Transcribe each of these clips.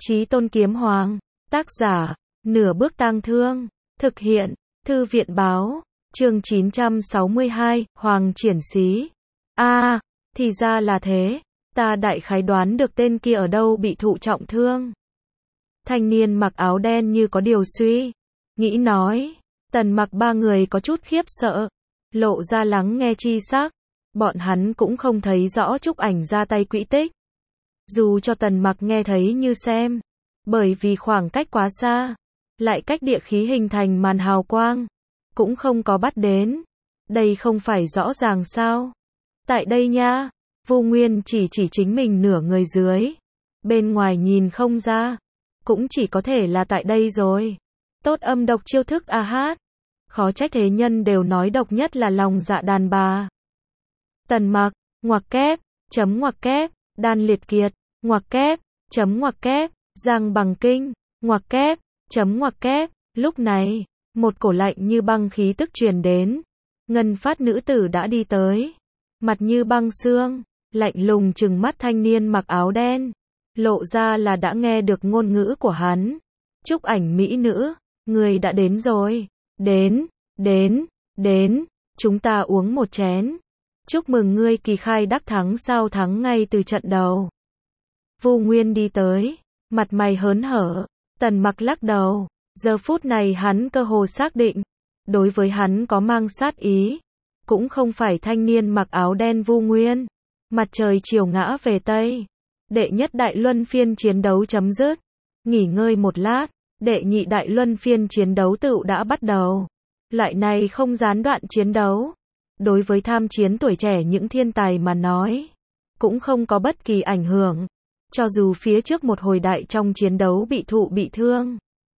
Chí Tôn Kiếm Hoàng. Tác giả, Nửa Bước Tang Thương. Thực hiện, Thư viện báo. Chương 962, Hoàng Triển Xí. Thì ra là thế. Ta đại khái đoán được tên kia ở đâu bị thụ trọng thương. Thanh niên mặc áo đen như có điều suy nghĩ nói. Tần Mặc ba người có chút khiếp sợ, lộ ra lắng nghe chi sắc. Bọn hắn cũng không thấy rõ Trúc Ảnh ra tay quỹ tích. Dù cho Tần Mặc nghe thấy như xem, bởi vì khoảng cách quá xa, lại cách địa khí hình thành màn hào quang, cũng không có bắt đến. Đây không phải rõ ràng sao? Tại đây nha, Vu Nguyên chỉ chính mình nửa người dưới. Bên ngoài nhìn không ra, cũng chỉ có thể là tại đây rồi. Tốt âm độc chiêu thức a hát. Khó trách thế nhân đều nói độc nhất là lòng dạ đàn bà. Tần Mặc, ngoặc kép, chấm ngoặc kép, Đan Liệt Kiệt, ngoặc kép, chấm ngoặc kép, Giang Bằng Kinh, ngoặc kép, chấm ngoặc kép. Lúc này, một cổ lạnh như băng khí tức truyền đến. Ngân phát nữ tử đã đi tới. Mặt như băng xương, lạnh lùng trừng mắt thanh niên mặc áo đen. Lộ ra là đã nghe được ngôn ngữ của hắn. Trúc Ảnh mỹ nữ, người đã đến rồi. Đến, chúng ta uống một chén. Chúc mừng ngươi kỳ khai đắc thắng sao, thắng ngay từ trận đầu. Vu Nguyên đi tới, mặt mày hớn hở. Tần Mặc lắc đầu, giờ phút này hắn cơ hồ xác định, đối với hắn có mang sát ý, cũng không phải thanh niên mặc áo đen Vu Nguyên. Mặt trời chiều ngã về Tây, đệ nhất đại luân phiên chiến đấu chấm dứt. Nghỉ ngơi một lát, đệ nhị đại luân phiên chiến đấu tựu đã bắt đầu. Loại này không gián đoạn chiến đấu, đối với tham chiến tuổi trẻ những thiên tài mà nói, cũng không có bất kỳ ảnh hưởng. Cho dù phía trước một hồi đại trong chiến đấu bị thương,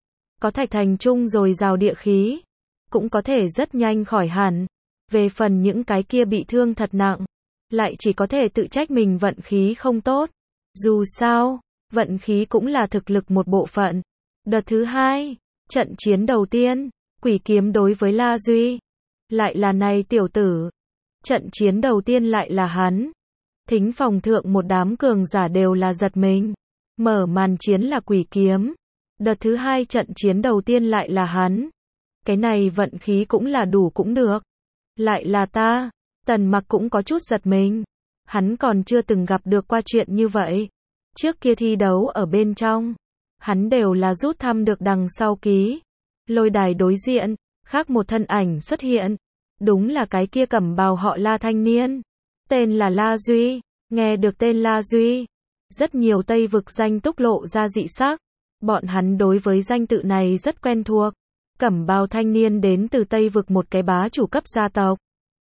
có thạch thành trung rồi rào địa khí, cũng có thể rất nhanh khỏi hẳn. Về phần những cái kia bị thương thật nặng, lại chỉ có thể tự trách mình vận khí không tốt. Dù sao, vận khí cũng là thực lực một bộ phận. Đợt thứ hai, trận chiến đầu tiên, Quỷ Kiếm đối với La Duy. Lại là này tiểu tử. Trận chiến đầu tiên lại là hắn. Thính phòng thượng một đám cường giả đều là giật mình. Mở màn chiến là Quỷ Kiếm. Đợt thứ hai trận chiến đầu tiên lại là hắn. Cái này vận khí cũng là đủ cũng được. Lại là ta. Tần Mặc cũng có chút giật mình. Hắn còn chưa từng gặp được qua chuyện như vậy. Trước kia thi đấu ở bên trong, hắn đều là rút thăm được đằng sau ký. Lôi đài đối diện, khác một thân ảnh xuất hiện. Đúng là cái kia cẩm bào họ La thanh niên. Tên là La Duy. Nghe được tên La Duy, rất nhiều Tây vực danh túc lộ ra dị sắc. Bọn hắn đối với danh tự này rất quen thuộc. Cẩm bào thanh niên đến từ Tây vực một cái bá chủ cấp gia tộc.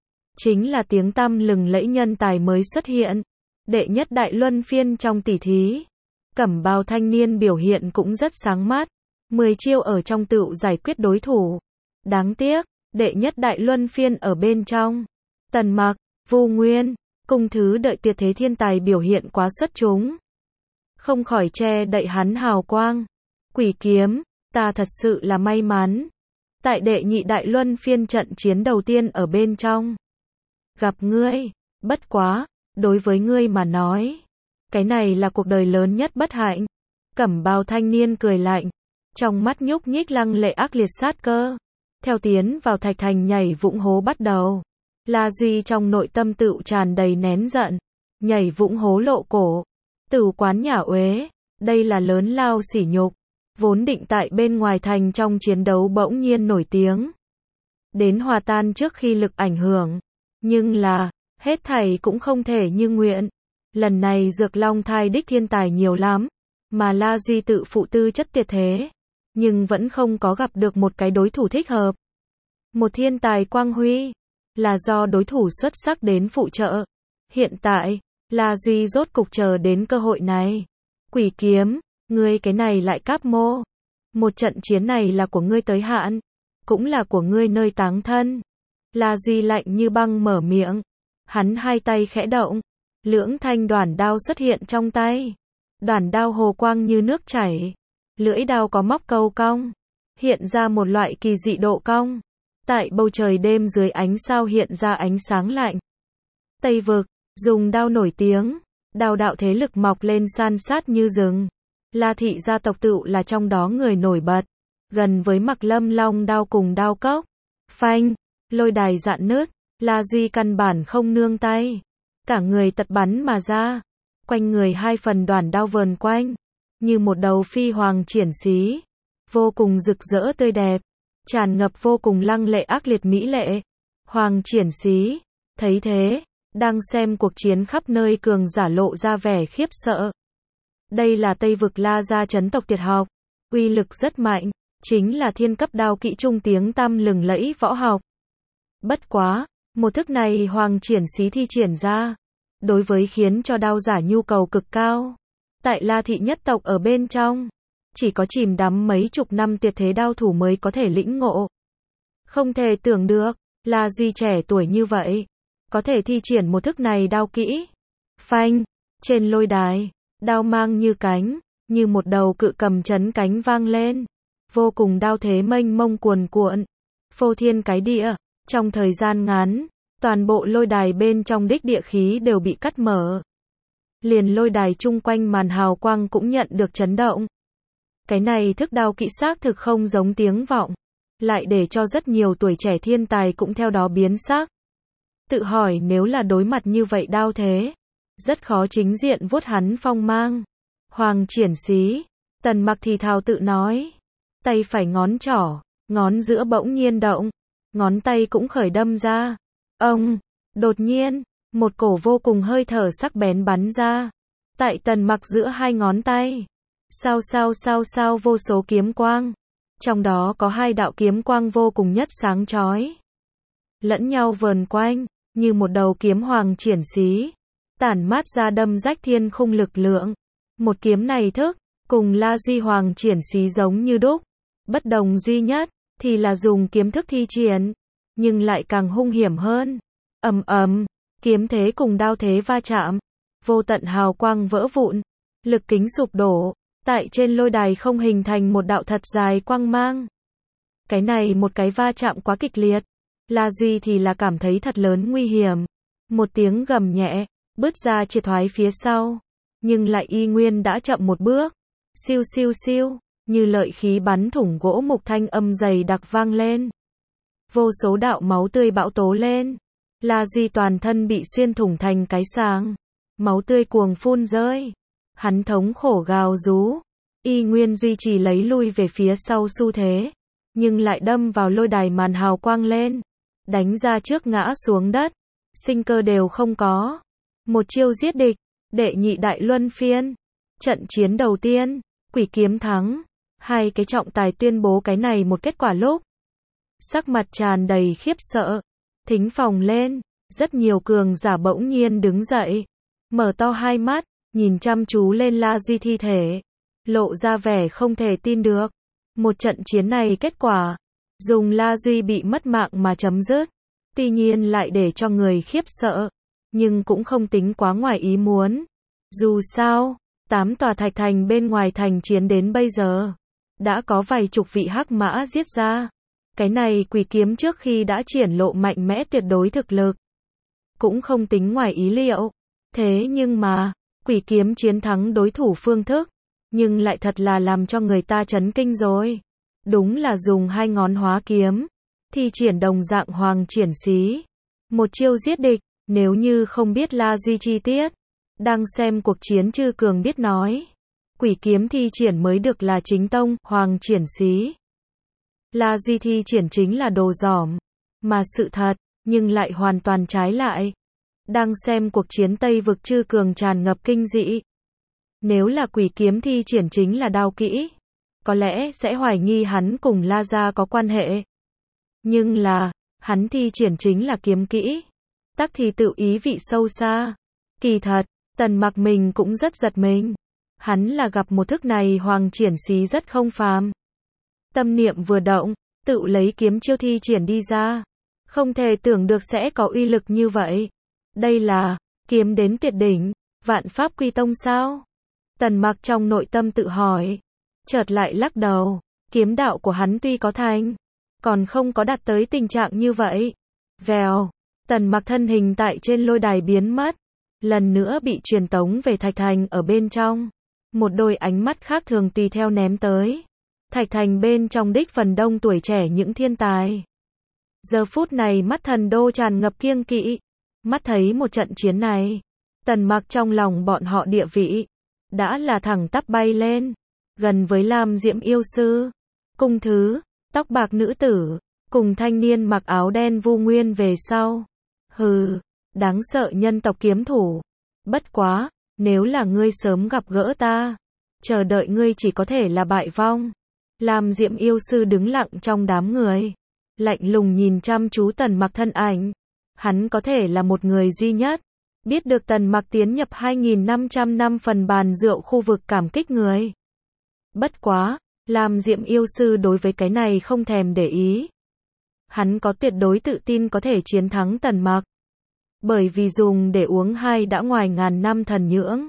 Chính là tiếng tăm lừng lẫy nhân tài mới xuất hiện. Đệ nhất đại luân phiên trong tỷ thí. Cẩm bào thanh niên biểu hiện cũng rất sáng mắt. 10 chiêu ở trong tựu giải quyết đối thủ. Đáng tiếc, đệ nhất đại luân phiên ở bên trong. Tần Mặc, Vu Nguyên, cùng thứ đợi tuyệt thế thiên tài biểu hiện quá xuất chúng. Không khỏi che đậy hắn hào quang. Quỷ Kiếm, ta thật sự là may mắn. Tại đệ nhị đại luân phiên trận chiến đầu tiên ở bên trong. Gặp ngươi, bất quá, đối với ngươi mà nói. Cái này là cuộc đời lớn nhất bất hạnh. Cẩm bào thanh niên cười lạnh. Trong mắt nhúc nhích lăng lệ ác liệt sát cơ. Theo tiến vào thạch thành nhảy vũng hố bắt đầu. La Duy trong nội tâm tựu tràn đầy nén giận. Nhảy vũng hố lộ cổ. Tử quán nhà uế. Đây là lớn lao sỉ nhục. Vốn định tại bên ngoài thành trong chiến đấu bỗng nhiên nổi tiếng. Đến hòa tan trước khi lực ảnh hưởng. Nhưng là, hết thảy cũng không thể như nguyện. Lần này Dược Long thai đích thiên tài nhiều lắm. Mà La Duy tự phụ tư chất tuyệt thế. Nhưng vẫn không có gặp được một cái đối thủ thích hợp. Một thiên tài quang huy. Là do đối thủ xuất sắc đến phụ trợ. Hiện tại, La Duy rốt cục chờ đến cơ hội này. Quỷ Kiếm, ngươi cái này lại cáp mô. Một trận chiến này là của ngươi tới hạn. Cũng là của ngươi nơi táng thân. La Duy lạnh như băng mở miệng. Hắn hai tay khẽ động. Lưỡng thanh đoản đao xuất hiện trong tay. Đoản đao hồ quang như nước chảy. Lưỡi đao có móc câu cong. Hiện ra một loại kỳ dị độ cong. Tại bầu trời đêm dưới ánh sao hiện ra ánh sáng lạnh. Tây vực, dùng đao nổi tiếng. Đao đạo thế lực mọc lên san sát như rừng. La thị gia tộc tựu là trong đó người nổi bật, gần với Mặc Lâm long đao cùng đao cốc. Phanh, lôi đài dạn nứt, La Duy căn bản không nương tay, cả người tật bắn mà ra, quanh người hai phần đoản đao vờn quanh, như một đầu phi hoàng triển xí, vô cùng rực rỡ tươi đẹp, tràn ngập vô cùng lăng lệ ác liệt mỹ lệ. Hoàng triển xí, thấy thế, đang xem cuộc chiến khắp nơi cường giả lộ ra vẻ khiếp sợ. Đây là Tây vực La gia chấn tộc tuyệt học, uy lực rất mạnh, chính là thiên cấp đao kỹ trung tiếng tăm lừng lẫy võ học. Bất quá, một thức này Hoàng triển xí thi triển ra, đối với khiến cho đao giả nhu cầu cực cao. Tại La thị nhất tộc ở bên trong, chỉ có chìm đắm mấy chục năm tuyệt thế đao thủ mới có thể lĩnh ngộ. Không thể tưởng được, La Duy trẻ tuổi như vậy, có thể thi triển một thức này đao kỹ. Phanh, trên lôi đài, đao mang như cánh, như một đầu cự cầm chấn cánh vang lên, vô cùng đao thế mênh mông cuồn cuộn, phô thiên cái địa. Trong thời gian ngắn, toàn bộ lôi đài bên trong đích địa khí đều bị cắt mở. Liền lôi đài chung quanh màn hào quang cũng nhận được chấn động. Cái này thức đao kỹ xác thực không giống tiếng vọng, lại để cho rất nhiều tuổi trẻ thiên tài cũng theo đó biến sắc. Tự hỏi nếu là đối mặt như vậy đao thế, rất khó chính diện vuốt hắn phong mang. Hoàng triển xí, Tần Mặc thì thào tự nói, tay phải ngón trỏ, ngón giữa bỗng nhiên động, ngón tay cũng khởi đâm ra. Ông, đột nhiên, một cổ vô cùng hơi thở sắc bén bắn ra. Tại Tần Mặc giữa hai ngón tay, sao vô số kiếm quang. Trong đó có hai đạo kiếm quang vô cùng nhất sáng chói, lẫn nhau vờn quanh, như một đầu kiếm hoàng triển xí, tản mát ra đâm rách thiên khung lực lượng. Một kiếm này thức, cùng La Duy hoàng triển xí giống như đúc. Bất đồng duy nhất, thì là dùng kiếm thức thi triển, nhưng lại càng hung hiểm hơn. Ầm ầm, kiếm thế cùng đao thế va chạm, vô tận hào quang vỡ vụn, lực kính sụp đổ, tại trên lôi đài không hình thành một đạo thật dài quang mang. Cái này một cái va chạm quá kịch liệt, La Duy thì là cảm thấy thật lớn nguy hiểm. Một tiếng gầm nhẹ, bứt ra triệt thoái phía sau, nhưng lại y nguyên đã chậm một bước. Siêu siêu siêu, như lợi khí bắn thủng gỗ mục thanh âm dày đặc vang lên. Vô số đạo máu tươi bão tố lên. La Duy toàn thân bị xuyên thủng thành cái sàng, máu tươi cuồng phun rơi. Hắn thống khổ gào rú, y nguyên duy trì lấy lui về phía sau xu thế, nhưng lại đâm vào lôi đài màn hào quang lên, đánh ra trước ngã xuống đất, sinh cơ đều không có. Một chiêu giết địch, đệ nhị đại luân phiên. Trận chiến đầu tiên, quỷ kiếm thắng. Hai cái trọng tài tuyên bố cái này một kết quả lúc, sắc mặt tràn đầy khiếp sợ. Thính phòng lên, rất nhiều cường giả bỗng nhiên đứng dậy, mở to hai mắt, nhìn chăm chú lên La Duy thi thể, lộ ra vẻ không thể tin được. Một trận chiến này kết quả, dùng La Duy bị mất mạng mà chấm dứt, tuy nhiên lại để cho người khiếp sợ, nhưng cũng không tính quá ngoài ý muốn. Dù sao, 8 tòa thạch thành bên ngoài thành chiến đến bây giờ, đã có vài chục vị hắc mã giết ra. Cái này quỷ kiếm trước khi đã triển lộ mạnh mẽ tuyệt đối thực lực, cũng không tính ngoài ý liệu. Thế nhưng mà, quỷ kiếm chiến thắng đối thủ phương thức, nhưng lại thật là làm cho người ta chấn kinh rồi. Đúng là dùng hai ngón hóa kiếm, thi triển đồng dạng hoàng triển xí, một chiêu giết địch. Nếu như không biết La Duy chi tiết, đang xem cuộc chiến chư cường biết nói, quỷ kiếm thi triển mới được là chính tông, hoàng triển xí. La Duy thi triển chính là đồ giỏm, mà sự thật, nhưng lại hoàn toàn trái lại. Đang xem cuộc chiến Tây vực chư cường tràn ngập kinh dị. Nếu là quỷ kiếm thi triển chính là đao kỹ, có lẽ sẽ hoài nghi hắn cùng La gia có quan hệ. Nhưng là, hắn thi triển chính là kiếm kỹ, tắc thì tự ý vị sâu xa. Kỳ thật, Tần Mặc mình cũng rất giật mình. Hắn là gặp một thức này hoàng triển xí rất không phàm. Tâm niệm vừa động, tự lấy kiếm chiêu thi triển đi ra. Không thể tưởng được sẽ có uy lực như vậy. Đây là, kiếm đến tuyệt đỉnh, vạn pháp quy tông sao? Tần Mặc trong nội tâm tự hỏi. Chợt lại lắc đầu, kiếm đạo của hắn tuy có thành, còn không có đạt tới tình trạng như vậy. Vèo, Tần Mặc thân hình tại trên lôi đài biến mất, lần nữa bị truyền tống về thạch thành ở bên trong. Một đôi ánh mắt khác thường tùy theo ném tới. Thạch thành bên trong đích phần đông tuổi trẻ những thiên tài. Giờ phút này mắt thần đô tràn ngập kiêng kỵ. Mắt thấy một trận chiến này, Tần Mặc trong lòng bọn họ địa vị đã là thẳng tắp bay lên, gần với Lam Diệm yêu sư, cung thứ, tóc bạc nữ tử, cùng thanh niên mặc áo đen Vu Nguyên về sau. Hừ, đáng sợ nhân tộc kiếm thủ. Bất quá, nếu là ngươi sớm gặp gỡ ta, chờ đợi ngươi chỉ có thể là bại vong. Lam Diệm yêu sư đứng lặng trong đám người, lạnh lùng nhìn chăm chú Tần Mặc thân ảnh. Hắn có thể là một người duy nhất biết được Tần Mặc tiến nhập 2.500 năm phần bàn rượu khu vực cảm kích người. Bất quá, Lam Diệm yêu sư đối với cái này không thèm để ý. Hắn có tuyệt đối tự tin có thể chiến thắng Tần Mặc. Bởi vì dùng để uống hai đã ngoài ngàn năm thần nhưỡng.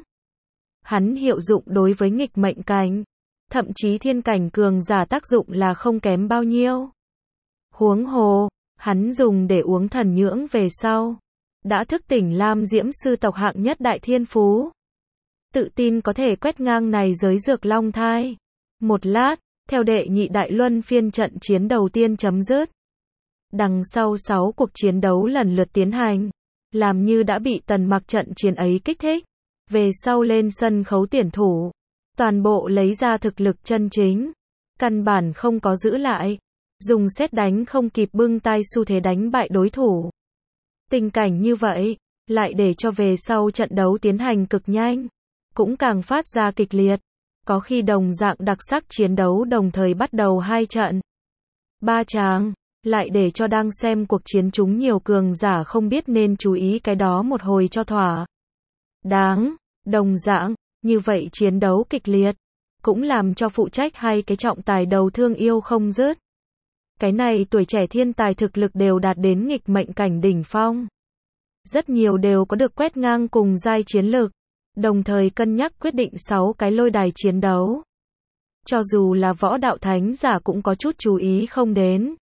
Hắn hiệu dụng đối với nghịch mệnh cảnh, thậm chí thiên cảnh cường giả tác dụng là không kém bao nhiêu. Huống hồ, hắn dùng để uống thần nhưỡng về sau, đã thức tỉnh Lam Diễm sư tộc hạng nhất đại thiên phú. Tự tin có thể quét ngang này giới dược long thai. Một lát, theo đệ nhị đại luân phiên trận chiến đầu tiên chấm dứt. Đằng sau 6 cuộc chiến đấu lần lượt tiến hành, làm như đã bị Tần Mặc trận chiến ấy kích thích. Về sau lên sân khấu tuyển thủ, toàn bộ lấy ra thực lực chân chính, căn bản không có giữ lại, dùng xét đánh không kịp bưng tay xu thế đánh bại đối thủ. Tình cảnh như vậy, lại để cho về sau trận đấu tiến hành cực nhanh, cũng càng phát ra kịch liệt. Có khi đồng dạng đặc sắc chiến đấu đồng thời bắt đầu 2 trận, 3 tràng, lại để cho đang xem cuộc chiến chúng nhiều cường giả không biết nên chú ý cái đó một hồi cho thỏa đáng. Đồng dạng, như vậy chiến đấu kịch liệt, cũng làm cho phụ trách hay cái trọng tài đầu thương yêu không dứt. Cái này tuổi trẻ thiên tài thực lực đều đạt đến nghịch mệnh cảnh đỉnh phong. Rất nhiều đều có được quét ngang cùng giai chiến lực, đồng thời cân nhắc quyết định 6 cái lôi đài chiến đấu. Cho dù là võ đạo thánh giả cũng có chút chú ý không đến.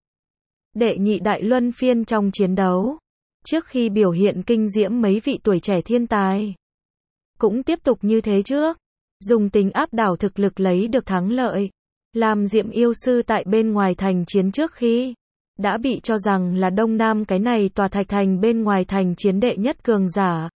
Đệ nhị đại luân phiên trong chiến đấu, trước khi biểu hiện kinh diễm mấy vị tuổi trẻ thiên tài, cũng tiếp tục như thế trước, dùng tính áp đảo thực lực lấy được thắng lợi. Lam Diệm yêu sư tại bên ngoài thành chiến trước khi đã bị cho rằng là Đông Nam cái này tòa thạch thành bên ngoài thành chiến đệ nhất cường giả.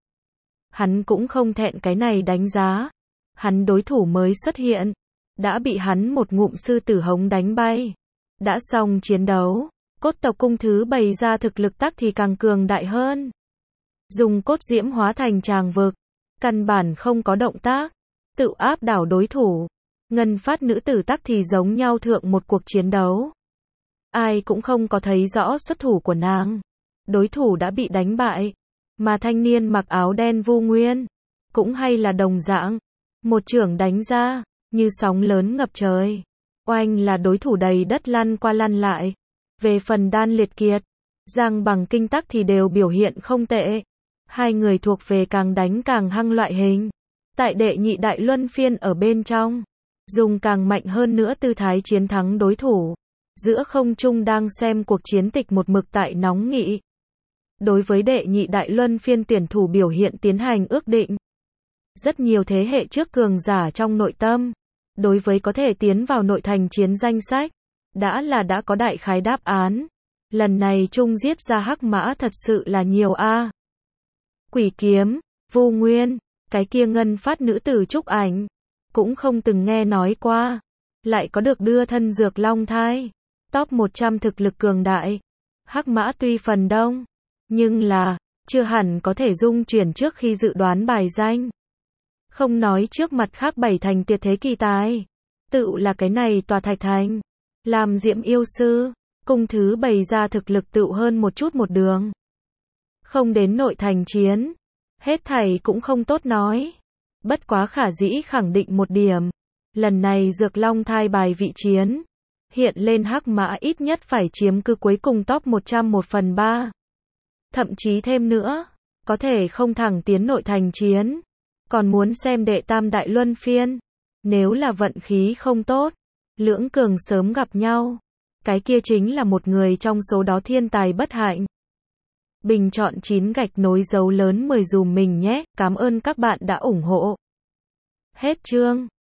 Hắn cũng không thẹn cái này đánh giá. Hắn đối thủ mới xuất hiện, đã bị hắn một ngụm sư tử hống đánh bay. Đã xong chiến đấu, cốt tộc cung thứ bày ra thực lực tắc thì càng cường đại hơn. Dùng cốt diễm hóa thành tràng vực, căn bản không có động tác, tự áp đảo đối thủ. Ngân phát nữ tử tắc thì giống nhau thượng một cuộc chiến đấu. Ai cũng không có thấy rõ xuất thủ của nàng. Đối thủ đã bị đánh bại. Mà thanh niên mặc áo đen Vu Nguyên, cũng hay là đồng dạng. Một chưởng đánh ra, như sóng lớn ngập trời. Oanh là đối thủ đầy đất lăn qua lăn lại. Về phần Đan Liệt Kiệt, Giang Bằng Kinh tắc thì đều biểu hiện không tệ. Hai người thuộc về càng đánh càng hăng loại hình. Tại đệ nhị đại luân phiên ở bên trong, dùng càng mạnh hơn nữa tư thái chiến thắng đối thủ. Giữa không trung đang xem cuộc chiến tịch một mực tại nóng nghị. Đối với đệ nhị đại luân phiên tuyển thủ biểu hiện tiến hành ước định. Rất nhiều thế hệ trước cường giả trong nội tâm, đối với có thể tiến vào nội thành chiến danh sách, đã có đại khái đáp án. Lần này chung giết ra hắc mã thật sự là nhiều a. Quỷ kiếm, Vu Nguyên, cái kia ngân phát nữ tử Trúc Ảnh, cũng không từng nghe nói qua. Lại có được đưa thân dược long thai. Top 100 thực lực cường đại. Hắc mã tuy phần đông, nhưng là, chưa hẳn có thể dung chuyển trước khi dự đoán bài danh. Không nói trước mặt khác 7 thành tuyệt thế kỳ tài. Tự là cái này tòa thạch thành. Làm Diệm yêu sư, cung thứ bày ra thực lực tự hơn một chút một đường. Không đến nội thành chiến, hết thảy cũng không tốt nói. Bất quá khả dĩ khẳng định một điểm. Lần này dược long thai bài vị chiến, hiện lên hắc mã ít nhất phải chiếm cứ cuối cùng top 100 1/3. Thậm chí thêm nữa, có thể không thẳng tiến nội thành chiến. Còn muốn xem đệ tam đại luân phiên. Nếu là vận khí không tốt, lưỡng cường sớm gặp nhau, cái kia chính là một người trong số đó thiên tài bất hạnh. Bình chọn 9 gạch nối dấu lớn 10 dùm mình nhé. Cảm ơn các bạn đã ủng hộ. Hết chương.